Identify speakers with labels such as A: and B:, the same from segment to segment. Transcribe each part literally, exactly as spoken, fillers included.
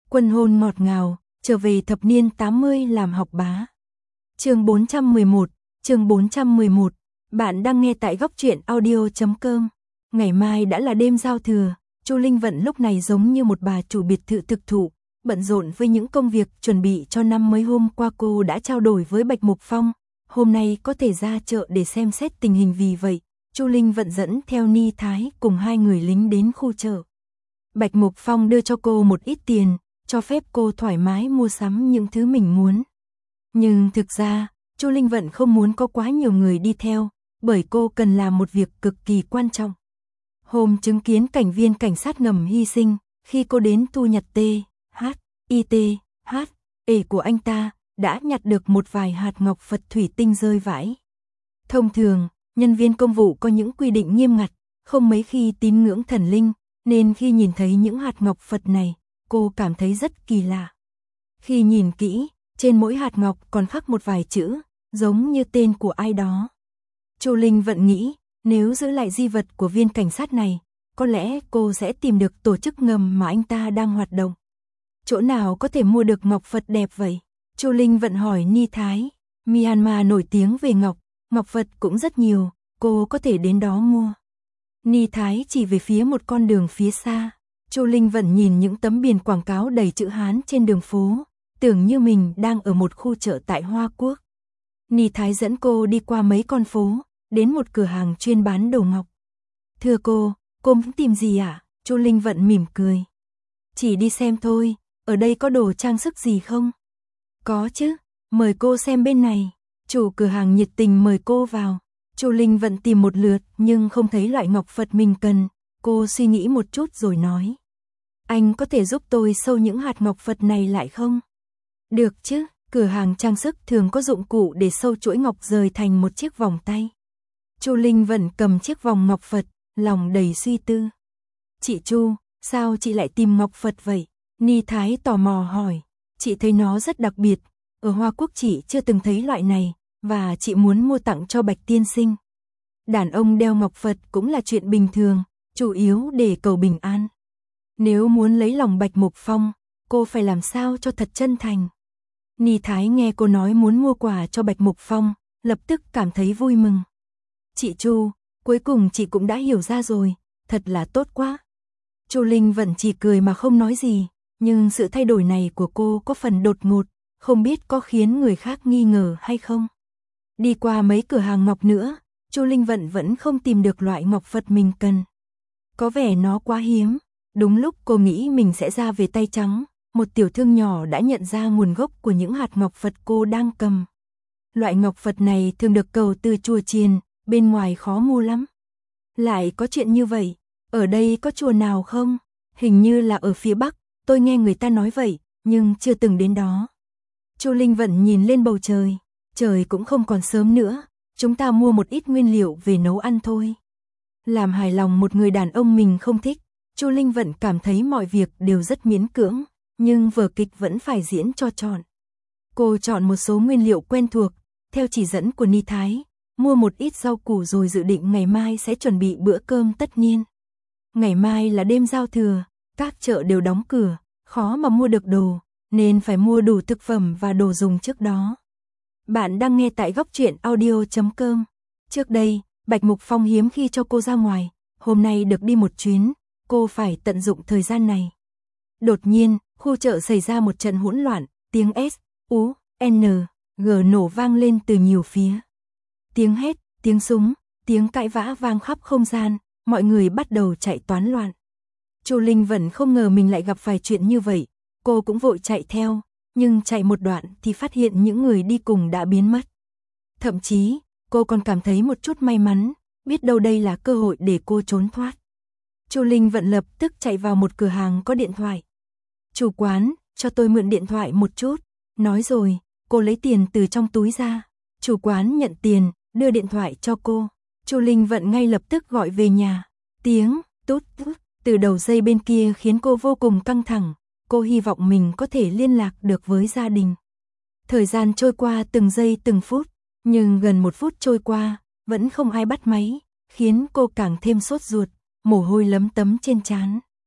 A: Quân hôn ngọt ngào, trở về thập niên tám mươi làm học bá. Chương bốn trăm mười một, chương bốn trăm mười một. Bạn đang nghe tại góc truyện audio chấm com. Ngày mai đã là đêm giao thừa, Chu Linh Vận lúc này giống như một bà chủ biệt thự thực thụ, bận rộn với những công việc chuẩn bị cho năm mới. Hôm qua cô đã trao đổi với Bạch Mục Phong, hôm nay có thể ra chợ để xem xét tình hình, vì vậy Chu Linh Vận dẫn theo Ni Thái cùng hai người lính đến khu chợ. Bạch Mục Phong đưa cho cô một ít tiền, cho phép cô thoải mái mua sắm những thứ mình muốn. Nhưng thực ra, Chu Linh Vận không muốn có quá nhiều người đi theo, bởi cô cần làm một việc cực kỳ quan trọng. Hôm chứng kiến cảnh viên cảnh sát ngầm hy sinh, khi cô đến thu nhặt T, H, I T, H, E của anh ta, đã nhặt được một vài hạt ngọc Phật thủy tinh rơi vãi. Thông thường, nhân viên công vụ có những quy định nghiêm ngặt, không mấy khi tín ngưỡng thần linh, nên khi nhìn thấy những hạt ngọc Phật này, cô cảm thấy rất kỳ lạ. Khi nhìn kỹ, trên mỗi hạt ngọc còn khắc một vài chữ, giống như tên của ai đó. Chu Linh Vận nghĩ, nếu giữ lại di vật của viên cảnh sát này, có lẽ cô sẽ tìm được tổ chức ngầm mà anh ta đang hoạt động. Chỗ nào có thể mua được ngọc Phật đẹp vậy? Chu Linh Vận hỏi Ni Thái. Myanmar nổi tiếng về ngọc, ngọc Phật cũng rất nhiều, cô có thể đến đó mua. Ni Thái chỉ về phía một con đường phía xa. Chu Linh Vận nhìn những tấm biển quảng cáo đầy chữ Hán trên đường phố, tưởng như mình đang ở một khu chợ tại Hoa Quốc. Ni Thái dẫn cô đi qua mấy con phố, đến một cửa hàng chuyên bán đồ ngọc. Thưa cô, cô muốn tìm gì ạ? À? Chu Linh Vận mỉm cười. Chỉ đi xem thôi, ở đây có đồ trang sức gì không? Có chứ, mời cô xem bên này. Chủ cửa hàng nhiệt tình mời cô vào. Chu Linh Vận tìm một lượt nhưng không thấy loại ngọc Phật mình cần. Cô suy nghĩ một chút rồi nói. Anh có thể giúp tôi sâu những hạt ngọc Phật này lại không? Được chứ, cửa hàng trang sức thường có dụng cụ để sâu chuỗi ngọc rời thành một chiếc vòng tay. Chu Linh Vận cầm chiếc vòng ngọc Phật, lòng đầy suy tư. Chị Chu, sao chị lại tìm ngọc Phật vậy? Ni Thái tò mò hỏi. Chị thấy nó rất đặc biệt, ở Hoa Quốc chị chưa từng thấy loại này, và chị muốn mua tặng cho Bạch tiên sinh. Đàn ông đeo ngọc Phật cũng là chuyện bình thường, chủ yếu để cầu bình an. Nếu muốn lấy lòng Bạch Mục Phong, cô phải làm sao cho thật chân thành. Ni Thái nghe cô nói muốn mua quà cho Bạch Mục Phong, lập tức cảm thấy vui mừng. Chị Chu, cuối cùng chị cũng đã hiểu ra rồi, thật là tốt quá. Chu Linh Vận chỉ cười mà không nói gì, nhưng sự thay đổi này của cô có phần đột ngột, không biết có khiến người khác nghi ngờ hay không. Đi qua mấy cửa hàng ngọc nữa, Chu Linh Vận vẫn không tìm được loại ngọc Phật mình cần. Có vẻ nó quá hiếm. Đúng lúc cô nghĩ mình sẽ ra về tay trắng, một tiểu thương nhỏ đã nhận ra nguồn gốc của những hạt ngọc Phật cô đang cầm. Loại ngọc Phật này thường được cầu từ chùa chiền, bên ngoài khó mua lắm. Lại có chuyện như vậy, ở đây có chùa nào không? Hình như là ở phía Bắc, tôi nghe người ta nói vậy, nhưng chưa từng đến đó. Chu Linh Vận nhìn lên bầu trời, trời cũng không còn sớm nữa, chúng ta mua một ít nguyên liệu về nấu ăn thôi. Làm hài lòng một người đàn ông mình không thích, Chu Linh Vận cảm thấy mọi việc đều rất miễn cưỡng, nhưng vở kịch vẫn phải diễn cho trọn. Cô chọn một số nguyên liệu quen thuộc, theo chỉ dẫn của Ni Thái, mua một ít rau củ rồi dự định ngày mai sẽ chuẩn bị bữa cơm tất niên. Ngày mai là đêm giao thừa, các chợ đều đóng cửa, khó mà mua được đồ, nên phải mua đủ thực phẩm và đồ dùng trước đó. Bạn đang nghe tại góc truyện audio chấm com. Trước đây, Bạch Mục Phong hiếm khi cho cô ra ngoài, hôm nay được đi một chuyến, cô phải tận dụng thời gian này. Đột nhiên, khu chợ xảy ra một trận hỗn loạn, tiếng S, U, N, G nổ vang lên từ nhiều phía. Tiếng hét, tiếng súng, tiếng cãi vã vang khắp không gian, mọi người bắt đầu chạy toán loạn. Chu Linh Vận không ngờ mình lại gặp phải chuyện như vậy, cô cũng vội chạy theo, nhưng chạy một đoạn thì phát hiện những người đi cùng đã biến mất. Thậm chí, cô còn cảm thấy một chút may mắn, biết đâu đây là cơ hội để cô trốn thoát. Chu Linh Vận lập tức chạy vào một cửa hàng có điện thoại. Chủ quán, cho tôi mượn điện thoại một chút. Nói rồi, cô lấy tiền từ trong túi ra. Chủ quán nhận tiền, đưa điện thoại cho cô. Chu Linh Vận ngay lập tức gọi về nhà. Tiếng tút tút từ đầu dây bên kia khiến cô vô cùng căng thẳng. Cô hy vọng mình có thể liên lạc được với gia đình. Thời gian trôi qua từng giây từng phút, nhưng gần một phút trôi qua, vẫn không ai bắt máy, khiến cô càng thêm sốt ruột, mồ hôi lấm tấm trên trán.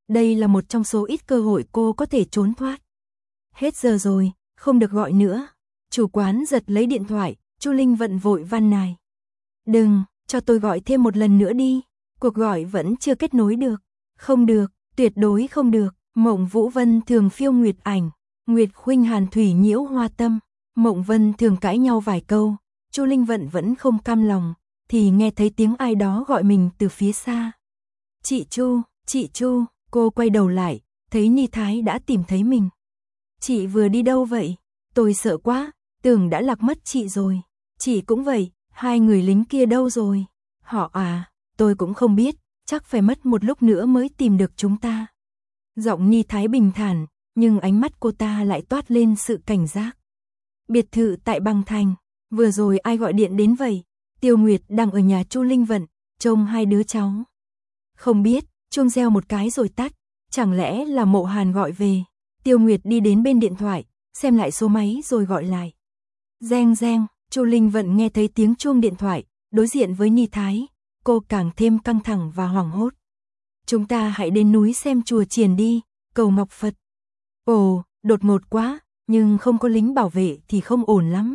A: Đây là một trong số ít cơ hội cô có thể trốn thoát. Hết giờ rồi, không được gọi nữa. Chủ quán giật lấy điện thoại, Chu Linh Vận vội van nài. Đừng, cho tôi gọi thêm một lần nữa đi. Cuộc gọi vẫn chưa kết nối được. Không được, tuyệt đối không được. Mộng Vũ Vân thường phiêu nguyệt ảnh, Nguyệt Khuynh Hàn thủy nhiễu hoa tâm. Mộng Vân thường cãi nhau vài câu, Chu Linh Vận vẫn không cam lòng, thì nghe thấy tiếng ai đó gọi mình từ phía xa. Chị Chu, chị Chu, cô quay đầu lại, thấy Ni Thái đã tìm thấy mình. Chị vừa đi đâu vậy? Tôi sợ quá, tưởng đã lạc mất chị rồi. Chị cũng vậy, hai người lính kia đâu rồi? Họ à, tôi cũng không biết, chắc phải mất một lúc nữa mới tìm được chúng ta. Giọng Ni Thái bình thản, nhưng ánh mắt cô ta lại toát lên sự cảnh giác. Biệt thự tại Băng Thành, vừa rồi ai gọi điện đến vậy? Tiêu Nguyệt đang ở nhà Chu Linh Vận, trông hai đứa cháu. Không biết, chuông reo một cái rồi tắt, chẳng lẽ là Mộ Hàn gọi về? Tiêu Nguyệt đi đến bên điện thoại, xem lại số máy rồi gọi lại. Reng reng, Chu Linh Vận nghe thấy tiếng chuông điện thoại, đối diện với Ni Thái, cô càng thêm căng thẳng và hoảng hốt. Chúng ta hãy đến núi xem chùa chiền đi, cầu Ngọc Phật. Ồ, đột ngột quá, nhưng không có lính bảo vệ thì không ổn lắm.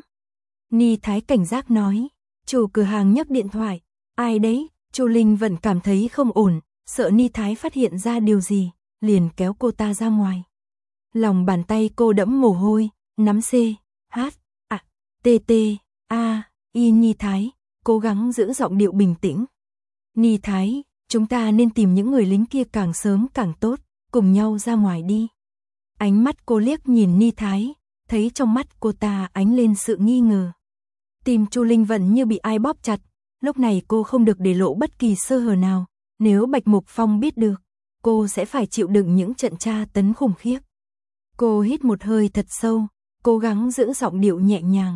A: Ni Thái cảnh giác nói, chủ cửa hàng nhấc điện thoại, ai đấy? Chu Linh Vận cảm thấy không ổn, sợ Ni Thái phát hiện ra điều gì, liền kéo cô ta ra ngoài. Lòng bàn tay cô đẫm mồ hôi, nắm C, H, A, T, T, A, Y. Ni Thái, cố gắng giữ giọng điệu bình tĩnh. Ni Thái, chúng ta nên tìm những người lính kia càng sớm càng tốt, cùng nhau ra ngoài đi. Ánh mắt cô liếc nhìn Ni Thái, thấy trong mắt cô ta ánh lên sự nghi ngờ. Tim Chu Linh Vận như bị ai bóp chặt, lúc này cô không được để lộ bất kỳ sơ hở nào, nếu Bạch Mục Phong biết được, cô sẽ phải chịu đựng những trận tra tấn khủng khiếp. Cô hít một hơi thật sâu, cố gắng giữ giọng điệu nhẹ nhàng.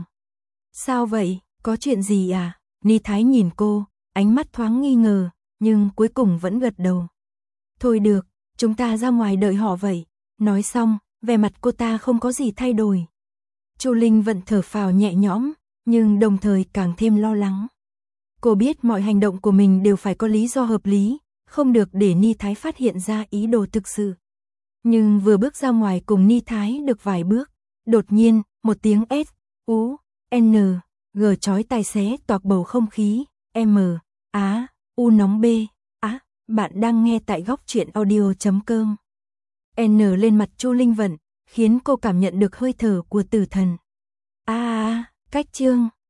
A: Sao vậy, có chuyện gì à? Ni Thái nhìn cô, ánh mắt thoáng nghi ngờ, nhưng cuối cùng vẫn gật đầu. Thôi được, chúng ta ra ngoài đợi họ vậy. Nói xong, vẻ mặt cô ta không có gì thay đổi. Chu Linh Vận thở phào nhẹ nhõm, nhưng đồng thời càng thêm lo lắng. Cô biết mọi hành động của mình đều phải có lý do hợp lý, không được để Ni Thái phát hiện ra ý đồ thực sự. Nhưng vừa bước ra ngoài cùng Ni Thái được vài bước, đột nhiên, một tiếng S, U, N, G chói tai xé toạc bầu không khí, M, Á, U nóng B, Á, bạn đang nghe tại góc truyện audio chấm com. N lên mặt Chu Linh Vận, khiến cô cảm nhận được hơi thở của tử thần. A à, cách chương